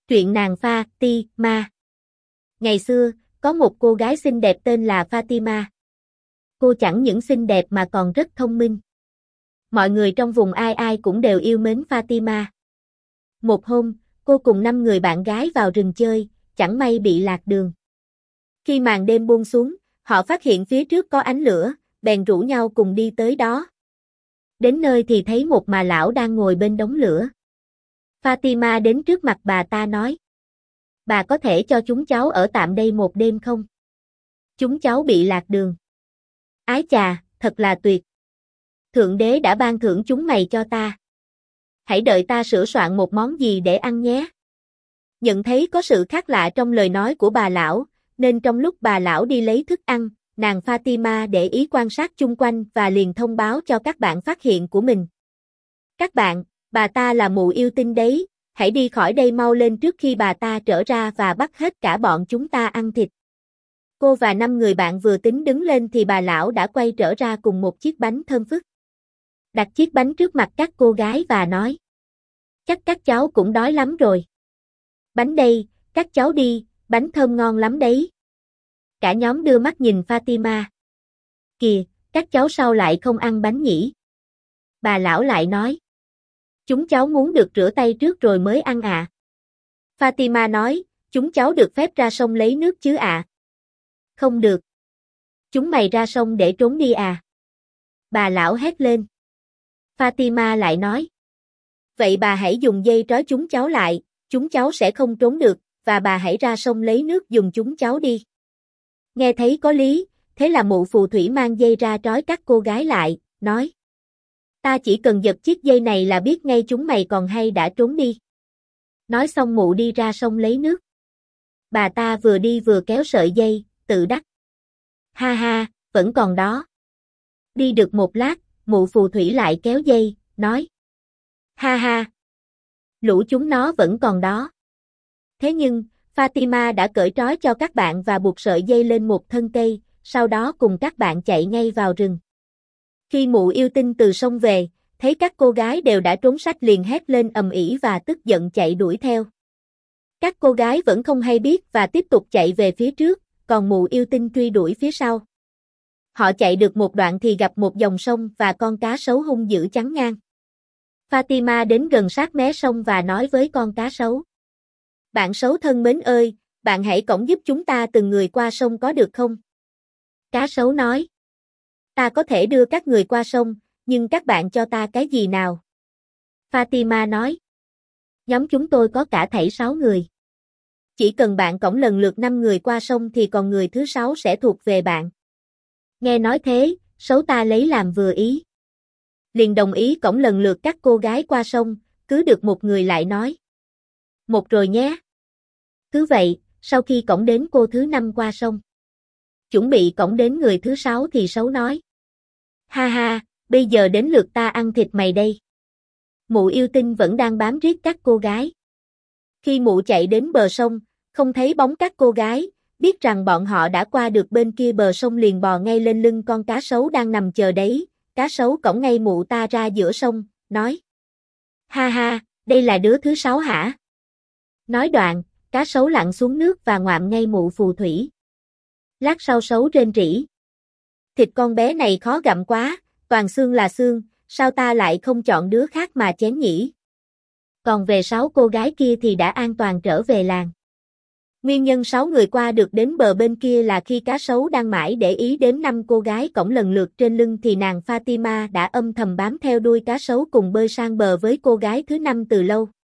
Truyện nàng Fatima. Ngày xưa, có một cô gái xinh đẹp tên là Fatima. Cô chẳng những xinh đẹp mà còn rất thông minh. Mọi người trong vùng ai ai cũng đều yêu mến Fatima. Một hôm, cô cùng 5 người bạn gái vào rừng chơi, chẳng may bị lạc đường. Khi màn đêm buông xuống, họ phát hiện phía trước có ánh lửa, bèn rủ nhau cùng đi tới đó. Đến nơi thì thấy một bà lão đang ngồi bên đống lửa. Fatima đến trước mặt bà ta nói: "Bà có thể cho chúng cháu ở tạm đây một đêm không? Chúng cháu bị lạc đường." "Ái chà, thật là tuyệt. Thượng đế đã ban thưởng chúng mày cho ta. Hãy đợi ta sửa soạn một món gì để ăn nhé." Nhận thấy có sự khác lạ trong lời nói của bà lão, nên trong lúc bà lão đi lấy thức ăn, nàng Fatima để ý quan sát chung quanh và liền thông báo cho các bạn phát hiện của mình. "Các bạn, bà ta là mụ yêu tinh đấy, hãy đi khỏi đây mau lên trước khi bà ta trở ra và bắt hết cả bọn chúng ta ăn thịt." Cô và 5 người bạn vừa tính đứng lên thì bà lão đã quay trở ra cùng một chiếc bánh thơm phức. Đặt chiếc bánh trước mặt các cô gái và nói: "Chắc các cháu cũng đói lắm rồi. Bánh đây, các cháu đi, bánh thơm ngon lắm đấy." Cả nhóm đưa mắt nhìn Fatima. "Kìa, các cháu sao lại không ăn bánh nhỉ?" Bà lão lại nói: "Chúng cháu muốn được rửa tay trước rồi mới ăn ạ." Fatima nói: "Chúng cháu được phép ra sông lấy nước chứ ạ?" "Không được. Chúng mày ra sông để trốn đi à?" Bà lão hét lên. Fatima lại nói: "Vậy bà hãy dùng dây trói chúng cháu lại, chúng cháu sẽ không trốn được, và bà hãy ra sông lấy nước dùng chúng cháu đi." Nghe thấy có lý, thế là mụ phù thủy mang dây ra trói các cô gái lại, nói: "Ta chỉ cần giật chiếc dây này là biết ngay chúng mày còn hay đã trốn đi." Nói xong mụ đi ra sông lấy nước. Bà ta vừa đi vừa kéo sợi dây, tự đắc: "Ha ha, vẫn còn đó." Đi được một lát, mụ phù thủy lại kéo dây, nói: "Ha ha, lũ chúng nó vẫn còn đó." Thế nhưng, Fatima đã cởi trói cho các bạn và buộc sợi dây lên một thân cây, sau đó cùng các bạn chạy ngay vào rừng. Khi mụ yêu tinh từ sông về, thấy các cô gái đều đã trốn sách liền hét lên ầm ĩ và tức giận chạy đuổi theo. Các cô gái vẫn không hay biết và tiếp tục chạy về phía trước, còn mụ yêu tinh truy đuổi phía sau. Họ chạy được một đoạn thì gặp một dòng sông và con cá sấu hung dữ chắn ngang. Fatima đến gần sát mé sông và nói với con cá sấu: "Bạn sấu thân mến ơi, bạn hãy cõng giúp chúng ta từng người qua sông có được không?" Cá sấu nói: "Ta có thể đưa các người qua sông, nhưng các bạn cho ta cái gì nào?" Fatima nói: "Nhóm chúng tôi có cả thảy 6 người. Chỉ cần bạn cõng lần lượt 5 người qua sông thì còn người thứ 6 sẽ thuộc về bạn." Nghe nói thế, sấu ta lấy làm vừa ý. Liền đồng ý cõng lần lượt các cô gái qua sông, cứ được một người lại nói: "Một rồi nhé." Cứ vậy, sau khi cõng đến cô thứ 5 qua sông, chuẩn bị cõng đến người thứ 6 thì sấu nói: "Ha ha, bây giờ đến lượt ta ăn thịt mày đây." Mụ yêu tinh vẫn đang bám riết các cô gái. Khi mụ chạy đến bờ sông, không thấy bóng các cô gái, biết rằng bọn họ đã qua được bên kia bờ sông liền bò ngay lên lưng con cá sấu đang nằm chờ đấy. Cá sấu cõng ngay mụ ta ra giữa sông, nói: "Ha ha, đây là đứa thứ 6 hả?" Nói đoạn, cá sấu lặn xuống nước và ngoạm ngay mụ phù thủy. Lát sau sấu rên rỉ: "Thịt con bé này khó gặm quá, toàn xương là xương, sao ta lại không chọn đứa khác mà chén nhỉ?" Còn về 6 cô gái kia thì đã an toàn trở về làng. Nguyên nhân 6 người qua được đến bờ bên kia là khi cá sấu đang mãi để ý đến 5 cô gái cõng lần lượt trên lưng thì nàng Fatima đã âm thầm bám theo đuôi cá sấu cùng bơi sang bờ với cô gái thứ 5 từ lâu.